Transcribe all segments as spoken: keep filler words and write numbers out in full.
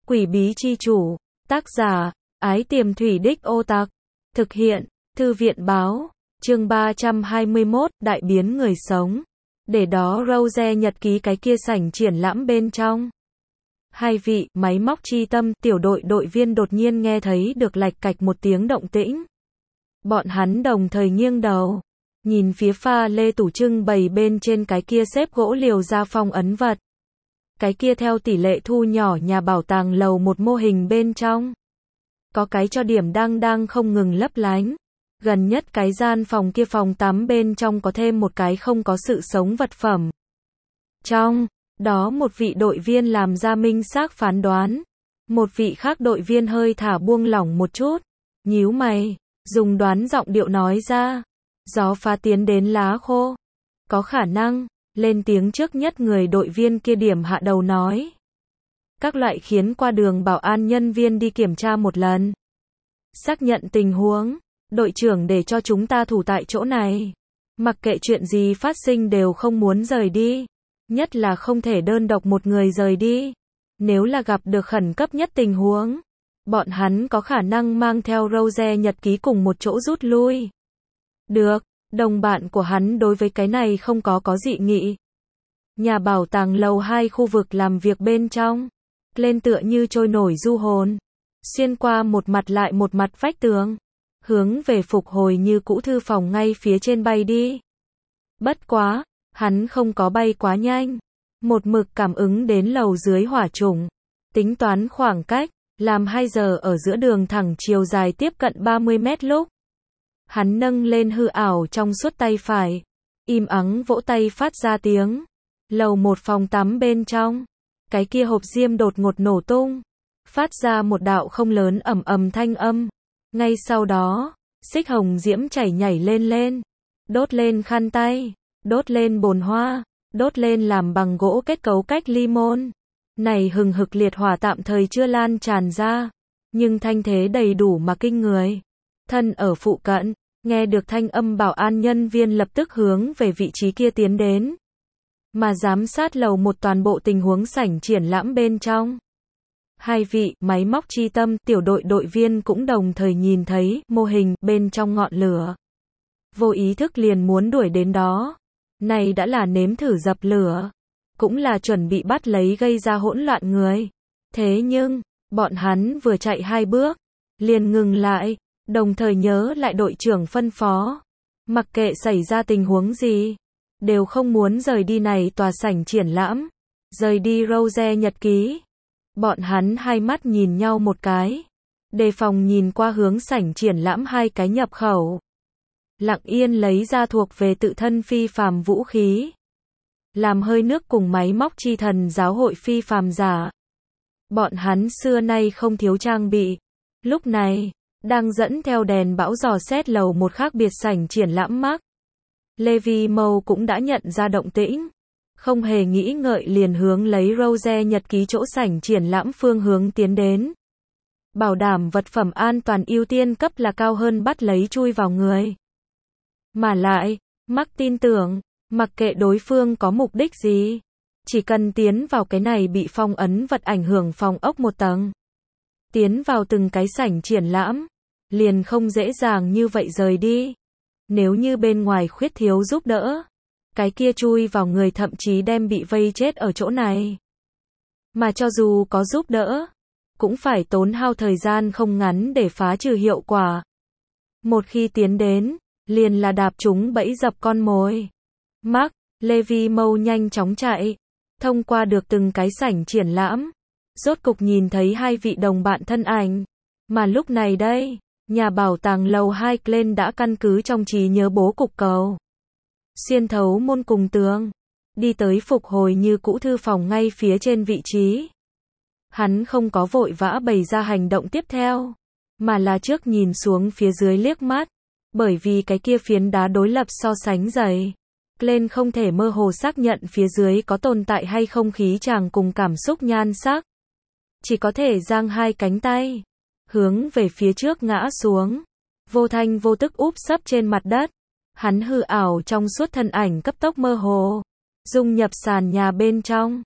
Quỷ bí chi chủ, tác giả, Ái Tiềm Thủy Đích Ô Tặc, thực hiện, Thư viện báo, chương ba trăm hai mươi mốt, đại biến người sống. Để đó Rose nhật ký cái kia sảnh triển lãm bên trong. Hai vị, máy móc chi tâm, tiểu đội đội viên đột nhiên nghe thấy được lạch cạch một tiếng động tĩnh. Bọn hắn đồng thời nghiêng đầu, nhìn phía pha lê tủ trưng bày bên trên cái kia xếp gỗ liều ra phong ấn vật. Cái kia theo tỷ lệ thu nhỏ nhà bảo tàng lầu một mô hình bên trong. Có cái cho điểm đang đang không ngừng lấp lánh. Gần nhất cái gian phòng kia phòng tắm bên trong có thêm một cái không có sự sống vật phẩm. Trong đó một vị đội viên làm ra minh xác phán đoán. Một vị khác đội viên hơi thả buông lỏng một chút. Nhíu mày, dùng đoán giọng điệu nói ra. Gió phá tiến đến lá khô. Có khả năng, lên tiếng trước nhất người đội viên kia điểm hạ đầu nói. Các loại khiến qua đường bảo an nhân viên đi kiểm tra một lần. Xác nhận tình huống. Đội trưởng để cho chúng ta thủ tại chỗ này. Mặc kệ chuyện gì phát sinh đều không muốn rời đi. Nhất là không thể đơn độc một người rời đi. Nếu là gặp được khẩn cấp nhất tình huống, bọn hắn có khả năng mang theo Rose nhật ký cùng một chỗ rút lui. Được, đồng bạn của hắn đối với cái này không có có dị nghị. Nhà bảo tàng lầu hai khu vực làm việc bên trong. Lên tựa như trôi nổi du hồn. Xuyên qua một mặt lại một mặt vách tường. Hướng về phục hồi như cũ thư phòng ngay phía trên bay đi. Bất quá, hắn không có bay quá nhanh. Một mực cảm ứng đến lầu dưới hỏa chủng. Tính toán khoảng cách, làm hai giờ ở giữa đường thẳng chiều dài tiếp cận ba mươi mét lúc. Hắn nâng lên hư ảo trong suốt tay phải. Im ắng vỗ tay phát ra tiếng. Lầu một phòng tắm bên trong. Cái kia hộp diêm đột ngột nổ tung. Phát ra một đạo không lớn ầm ầm thanh âm. Ngay sau đó, xích hồng diễm chảy nhảy lên lên. Đốt lên khăn tay. Đốt lên bồn hoa. Đốt lên làm bằng gỗ kết cấu cách ly môn. Này hừng hực liệt hỏa tạm thời chưa lan tràn ra. Nhưng thanh thế đầy đủ mà kinh người. Thân ở phụ cận, nghe được thanh âm bảo an nhân viên lập tức hướng về vị trí kia tiến đến. Mà giám sát lầu một toàn bộ tình huống sảnh triển lãm bên trong. Hai vị, máy móc chi tâm, tiểu đội đội viên cũng đồng thời nhìn thấy mô hình bên trong ngọn lửa. Vô ý thức liền muốn đuổi đến đó. Này đã là nếm thử dập lửa. Cũng là chuẩn bị bắt lấy gây ra hỗn loạn người. Thế nhưng, bọn hắn vừa chạy hai bước, liền ngừng lại, đồng thời nhớ lại đội trưởng phân phó. Mặc kệ xảy ra tình huống gì, đều không muốn rời đi này tòa sảnh triển lãm. Rời đi Rose nhật ký. Bọn hắn hai mắt nhìn nhau một cái. Đề phòng nhìn qua hướng sảnh triển lãm hai cái nhập khẩu. Lặng yên lấy ra thuộc về tự thân phi phàm vũ khí. Làm hơi nước cùng máy móc chi thần giáo hội phi phàm giả. Bọn hắn xưa nay không thiếu trang bị. Lúc này, đang dẫn theo đèn bão dò xét lầu một khác biệt sảnh triển lãm mắc. Levi Mâu cũng đã nhận ra động tĩnh. Không hề nghĩ ngợi liền hướng lấy Rose nhật ký chỗ sảnh triển lãm phương hướng tiến đến. Bảo đảm vật phẩm an toàn ưu tiên cấp là cao hơn bắt lấy chui vào người. Mà lại, Mark tin tưởng, mặc kệ đối phương có mục đích gì, chỉ cần tiến vào cái này bị phong ấn vật ảnh hưởng phòng ốc một tầng. Tiến vào từng cái sảnh triển lãm, liền không dễ dàng như vậy rời đi. Nếu như bên ngoài khuyết thiếu giúp đỡ, cái kia chui vào người thậm chí đem bị vây chết ở chỗ này. Mà cho dù có giúp đỡ, cũng phải tốn hao thời gian không ngắn để phá trừ hiệu quả. Một khi tiến đến, liền là đạp chúng bẫy dập con mồi. Mark, Levi Mâu nhanh chóng chạy, thông qua được từng cái sảnh triển lãm. Rốt cục nhìn thấy hai vị đồng bạn thân ảnh. Mà lúc này đây, nhà bảo tàng lầu hai Glen đã căn cứ trong trí nhớ bố cục cầu. Xuyên thấu môn cùng tường. Đi tới phục hồi như cũ thư phòng ngay phía trên vị trí. Hắn không có vội vã bày ra hành động tiếp theo. Mà là trước nhìn xuống phía dưới liếc mắt. Bởi vì cái kia phiến đá đối lập so sánh dày. Glen không thể mơ hồ xác nhận phía dưới có tồn tại hay không khí chàng cùng cảm xúc nhan sắc. Chỉ có thể giang hai cánh tay. Hướng về phía trước ngã xuống. Vô thanh vô tức úp sấp trên mặt đất. Hắn hư ảo trong suốt thân ảnh cấp tốc mơ hồ. Dung nhập sàn nhà bên trong.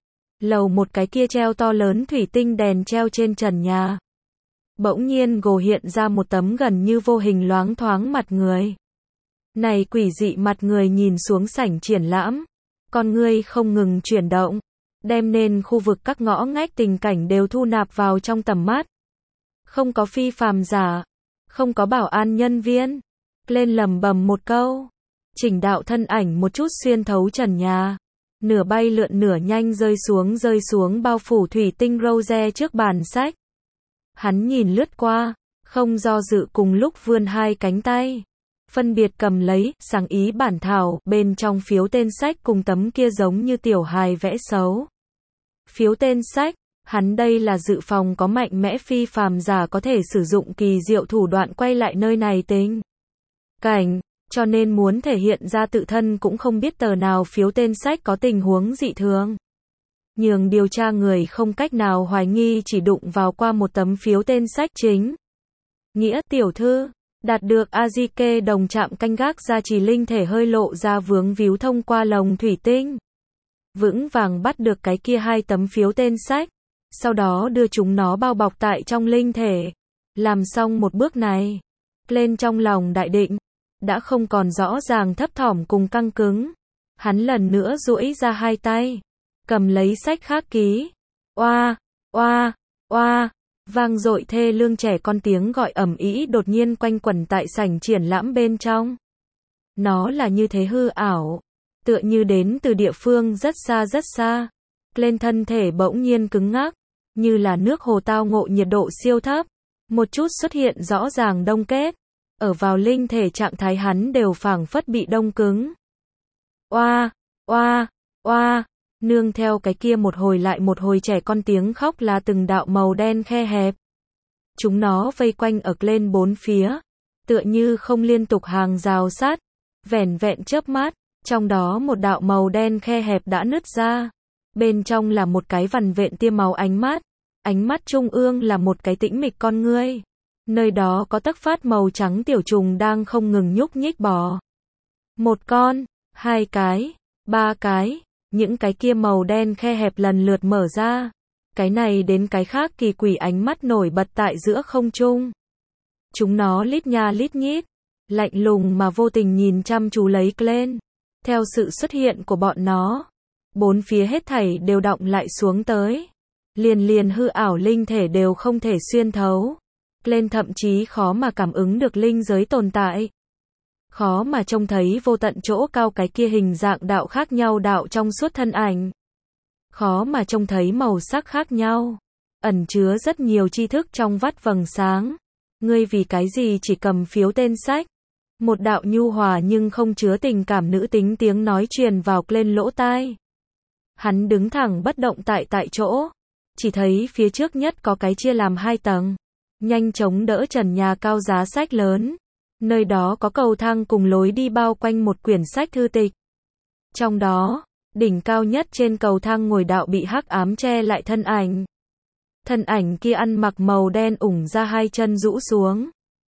Lầu một cái kia treo to lớn thủy tinh đèn treo trên trần nhà. Bỗng nhiên gồ hiện ra một tấm gần như vô hình loáng thoáng mặt người. Này quỷ dị mặt người nhìn xuống sảnh triển lãm. Con ngươi không ngừng chuyển động. Đem nên khu vực các ngõ ngách tình cảnh đều thu nạp vào trong tầm mắt. Không có phi phàm giả. Không có bảo an nhân viên. Lên lầm bầm một câu. Chỉnh đạo thân ảnh một chút xuyên thấu trần nhà. Nửa bay lượn nửa nhanh rơi xuống rơi xuống bao phủ thủy tinh rose trước bàn sách. Hắn nhìn lướt qua, không do dự cùng lúc vươn hai cánh tay. Phân biệt cầm lấy, sáng ý bản thảo, bên trong phiếu tên sách cùng tấm kia giống như tiểu hài vẽ xấu. Phiếu tên sách, hắn đây là dự phòng có mạnh mẽ phi phàm giả có thể sử dụng kỳ diệu thủ đoạn quay lại nơi này tình cảnh, cho nên muốn thể hiện ra tự thân cũng không biết tờ nào phiếu tên sách có tình huống dị thường. Nhường điều tra người không cách nào hoài nghi chỉ đụng vào qua một tấm phiếu tên sách chính. Nghĩa tiểu thư, đạt được Azike đồng chạm canh gác gia trì linh thể hơi lộ ra vướng víu thông qua lồng thủy tinh. Vững vàng bắt được cái kia hai tấm phiếu tên sách, sau đó đưa chúng nó bao bọc tại trong linh thể. Làm xong một bước này, lên trong lòng đại định, đã không còn rõ ràng thấp thỏm cùng căng cứng. Hắn lần nữa duỗi ra hai tay, cầm lấy sách khác ký. Oa, oa, oa, vang dội thê lương trẻ con tiếng gọi ầm ĩ đột nhiên quanh quẩn tại sảnh triển lãm bên trong. Nó là như thế hư ảo, tựa như đến từ địa phương rất xa rất xa. Lên thân thể bỗng nhiên cứng ngắc, như là nước hồ tao ngộ nhiệt độ siêu thấp, một chút xuất hiện rõ ràng đông kết. Ở vào linh thể trạng thái hắn đều phảng phất bị đông cứng. Oa, oa, oa, nương theo cái kia một hồi lại một hồi trẻ con tiếng khóc là từng đạo màu đen khe hẹp. Chúng nó vây quanh ở lên bốn phía, tựa như không liên tục hàng rào sát, vẻn vẹn chớp mắt, trong đó một đạo màu đen khe hẹp đã nứt ra. Bên trong là một cái vằn vện tia máu ánh mắt, ánh mắt trung ương là một cái tĩnh mịch con ngươi. Nơi đó có tấc phát màu trắng tiểu trùng đang không ngừng nhúc nhích bò. Một con, hai cái, ba cái, những cái kia màu đen khe hẹp lần lượt mở ra. Cái này đến cái khác kỳ quỷ ánh mắt nổi bật tại giữa không trung. Chúng nó lít nha lít nhít, lạnh lùng mà vô tình nhìn chăm chú lấy Glenn. Theo sự xuất hiện của bọn nó, bốn phía hết thảy đều đọng lại xuống tới. Liền liền hư ảo linh thể đều không thể xuyên thấu. Lên thậm chí khó mà cảm ứng được linh giới tồn tại. Khó mà trông thấy vô tận chỗ cao cái kia hình dạng đạo khác nhau đạo trong suốt thân ảnh. Khó mà trông thấy màu sắc khác nhau. Ẩn chứa rất nhiều tri thức trong vắt vầng sáng. Ngươi vì cái gì chỉ cầm phiếu tên sách? Một đạo nhu hòa nhưng không chứa tình cảm nữ tính tiếng nói truyền vào lên lỗ tai. Hắn đứng thẳng bất động tại tại chỗ. Chỉ thấy phía trước nhất có cái chia làm hai tầng. Nhanh chóng đỡ trần nhà cao giá sách lớn. Nơi đó có cầu thang cùng lối đi bao quanh một quyển sách thư tịch. Trong đó, đỉnh cao nhất trên cầu thang ngồi đạo bị hắc ám che lại thân ảnh. Thân ảnh kia ăn mặc màu đen ủng ra hai chân rũ xuống.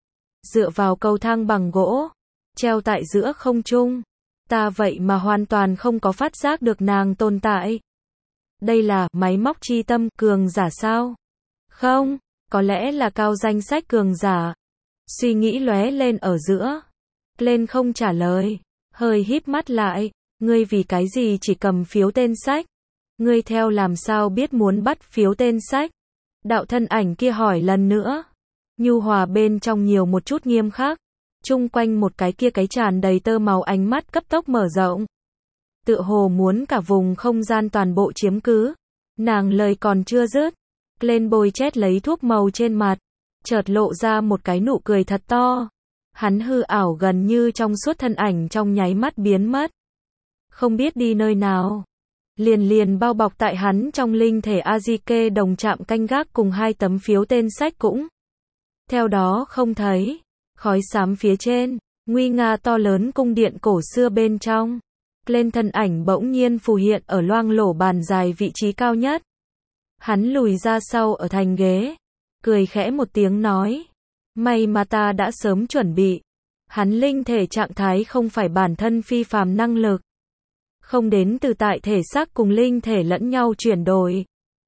Dựa vào cầu thang bằng gỗ, treo tại giữa không trung. Ta vậy mà hoàn toàn không có phát giác được nàng tồn tại. Đây là máy móc chi tâm cường giả sao? Không. Có lẽ là cao danh sách cường giả. Suy nghĩ lóe lên ở giữa. Lên không trả lời. Hơi híp mắt lại. Ngươi vì cái gì chỉ cầm phiếu tên sách? Ngươi theo làm sao biết muốn bắt phiếu tên sách? Đạo thân ảnh kia hỏi lần nữa. Nhu hòa bên trong nhiều một chút nghiêm khắc. Chung quanh một cái kia cái tràn đầy tơ màu ánh mắt cấp tốc mở rộng. Tựa hồ muốn cả vùng không gian toàn bộ chiếm cứ. Nàng lời còn chưa dứt. Lên bôi chét lấy thuốc màu trên mặt, chợt lộ ra một cái nụ cười thật to. Hắn hư ảo gần như trong suốt thân ảnh trong nháy mắt biến mất. Không biết đi nơi nào. Liền liền bao bọc tại hắn trong linh thể Azike đồng chạm canh gác cùng hai tấm phiếu tên sách cũng. Theo đó không thấy. Khói xám phía trên, nguy nga to lớn cung điện cổ xưa bên trong. Lên thân ảnh bỗng nhiên phù hiện ở loang lổ bàn dài vị trí cao nhất. Hắn lùi ra sau ở thành ghế, cười khẽ một tiếng nói. May mà ta đã sớm chuẩn bị. Hắn linh thể trạng thái không phải bản thân phi phàm năng lực. không đến từ tại thể xác cùng linh thể lẫn nhau chuyển đổi.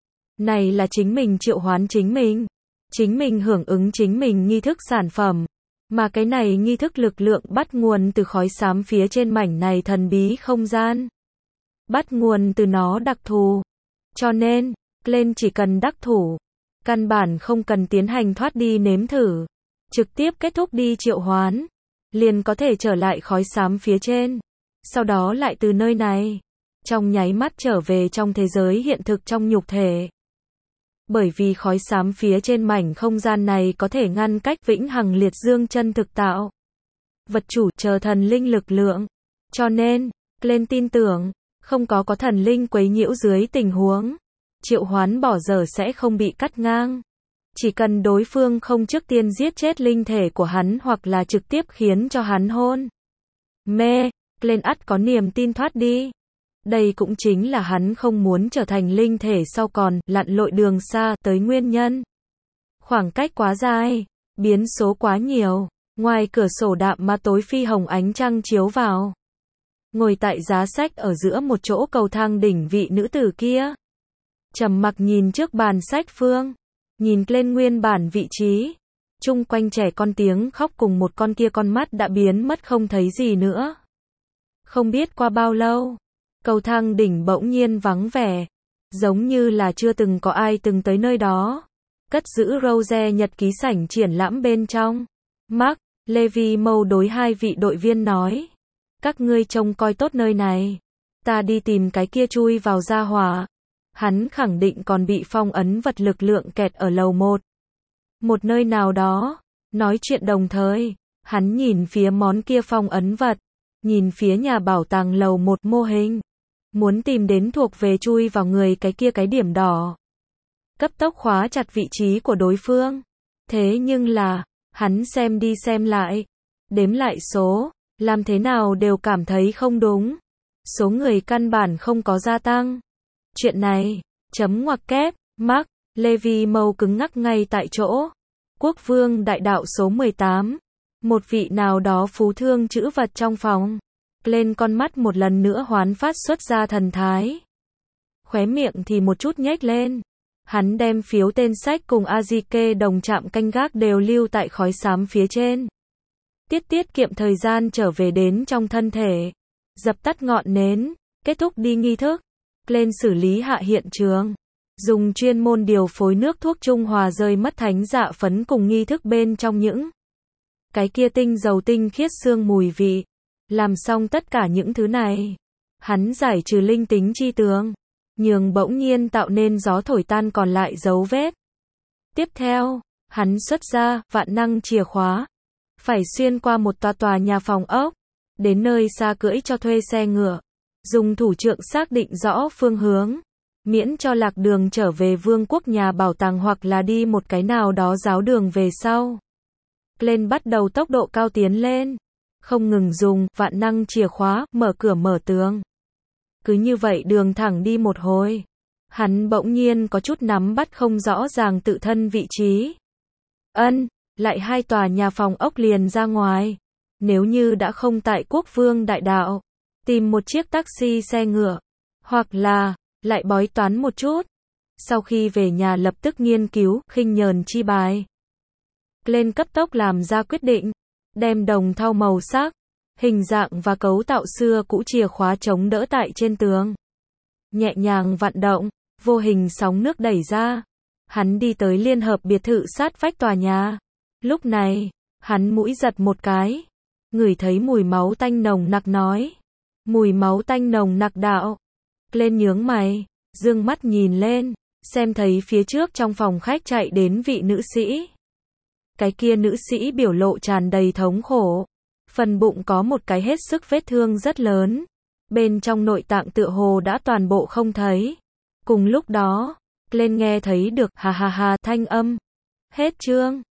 Này là chính mình triệu hoán chính mình, chính mình hưởng ứng chính mình nghi thức sản phẩm, mà cái này nghi thức lực lượng bắt nguồn từ khói xám phía trên mảnh này thần bí không gian, bắt nguồn từ nó đặc thù. Cho nên, Glenn chỉ cần đắc thủ, căn bản không cần tiến hành thoát đi nếm thử, trực tiếp kết thúc đi triệu hoán, liền có thể trở lại khói xám phía trên, sau đó lại từ nơi này, trong nháy mắt trở về trong thế giới hiện thực trong nhục thể. Bởi vì khói xám phía trên mảnh không gian này có thể ngăn cách vĩnh hằng liệt dương chân thực tạo, vật chủ chờ thần linh lực lượng. Cho nên, Glenn tin tưởng, không có có thần linh quấy nhiễu dưới tình huống, triệu hoán bỏ dở sẽ không bị cắt ngang. Chỉ cần đối phương không trước tiên giết chết linh thể của hắn hoặc là trực tiếp khiến cho hắn hôn mê, Glenn ắt có niềm tin thoát đi. Đây cũng chính là hắn không muốn trở thành linh thể sau còn lặn lội đường xa tới nguyên nhân. Khoảng cách quá dài, biến số quá nhiều, ngoài cửa sổ đạm mà tối phi hồng ánh trăng chiếu vào. Ngồi tại giá sách ở giữa một chỗ cầu thang đỉnh vị nữ tử kia, trầm mặc nhìn trước bàn sách phương, nhìn lên nguyên bản vị trí, chung quanh trẻ con tiếng khóc cùng một con kia con mắt đã biến mất không thấy gì nữa. Không biết qua bao lâu, cầu thang đỉnh bỗng nhiên vắng vẻ, giống như là chưa từng có ai từng tới nơi đó. Cất giữ Rose nhật ký sảnh triển lãm bên trong. Mark, Levi Mâu đối hai vị đội viên nói, các ngươi trông coi tốt nơi này, ta đi tìm cái kia chui vào gia hỏa. Hắn khẳng định còn bị phong ấn vật lực lượng kẹt ở lầu một. Một nơi nào đó, nói chuyện đồng thời, hắn nhìn phía món kia phong ấn vật, nhìn phía nhà bảo tàng lầu một mô hình, muốn tìm đến thuộc về chui vào người cái kia cái điểm đỏ. Cấp tốc khóa chặt vị trí của đối phương. Thế nhưng là, hắn xem đi xem lại, đếm lại số, làm thế nào đều cảm thấy không đúng. Số người căn bản không có gia tăng. Chuyện này, chấm ngoặc kép, Mark, Levi Mâu cứng ngắc ngay tại chỗ. Quốc vương đại đạo số mười tám. Một vị nào đó phú thương chữ vật trong phòng. Lên con mắt một lần nữa hoán phát xuất ra thần thái. Khóe miệng thì một chút nhếch lên. Hắn đem phiếu tên sách cùng Azike đồng chạm canh gác đều lưu tại khói xám phía trên. Tiết tiết kiệm thời gian trở về đến trong thân thể. Dập tắt ngọn nến, kết thúc đi nghi thức. Lên xử lý hạ hiện trường. Dùng chuyên môn điều phối nước thuốc trung hòa rơi mất thánh dạ phấn cùng nghi thức bên trong những cái kia tinh dầu tinh khiết xương mùi vị. Làm xong tất cả những thứ này, hắn giải trừ linh tính chi tướng, nhường bỗng nhiên tạo nên gió thổi tan còn lại dấu vết. Tiếp theo, hắn xuất ra vạn năng chìa khóa, phải xuyên qua một tòa tòa nhà phòng ốc, đến nơi xa cưỡi cho thuê xe ngựa, dùng thủ trượng xác định rõ phương hướng, miễn cho lạc đường trở về vương quốc nhà bảo tàng hoặc là đi một cái nào đó giáo đường về sau. Glenn bắt đầu tốc độ cao tiến lên, không ngừng dùng vạn năng chìa khóa mở cửa mở tường. Cứ như vậy đường thẳng đi một hồi, hắn bỗng nhiên có chút nắm bắt không rõ ràng tự thân vị trí. Ân, lại hai tòa nhà phòng ốc liền ra ngoài. Nếu như đã không tại Quốc vương đại đạo, tìm một chiếc taxi xe ngựa, hoặc là lại bói toán một chút. Sau khi về nhà lập tức nghiên cứu khinh nhờn chi bài. Lên cấp tốc làm ra quyết định, đem đồng thau màu sắc, hình dạng và cấu tạo xưa cũ chìa khóa chống đỡ tại trên tường. Nhẹ nhàng vặn động, vô hình sóng nước đẩy ra. Hắn đi tới liên hợp biệt thự sát vách tòa nhà. Lúc này, hắn mũi giật một cái, ngửi thấy mùi máu tanh nồng nặc nói. Mùi máu tanh nồng nặc đạo. Lên nhướng mày, dương mắt nhìn lên, xem thấy phía trước trong phòng khách chạy đến vị nữ sĩ. Cái kia nữ sĩ biểu lộ tràn đầy thống khổ. Phần bụng có một cái hết sức vết thương rất lớn. Bên trong nội tạng tựa hồ đã toàn bộ không thấy. Cùng lúc đó, lên nghe thấy được ha ha ha thanh âm. Hết chương.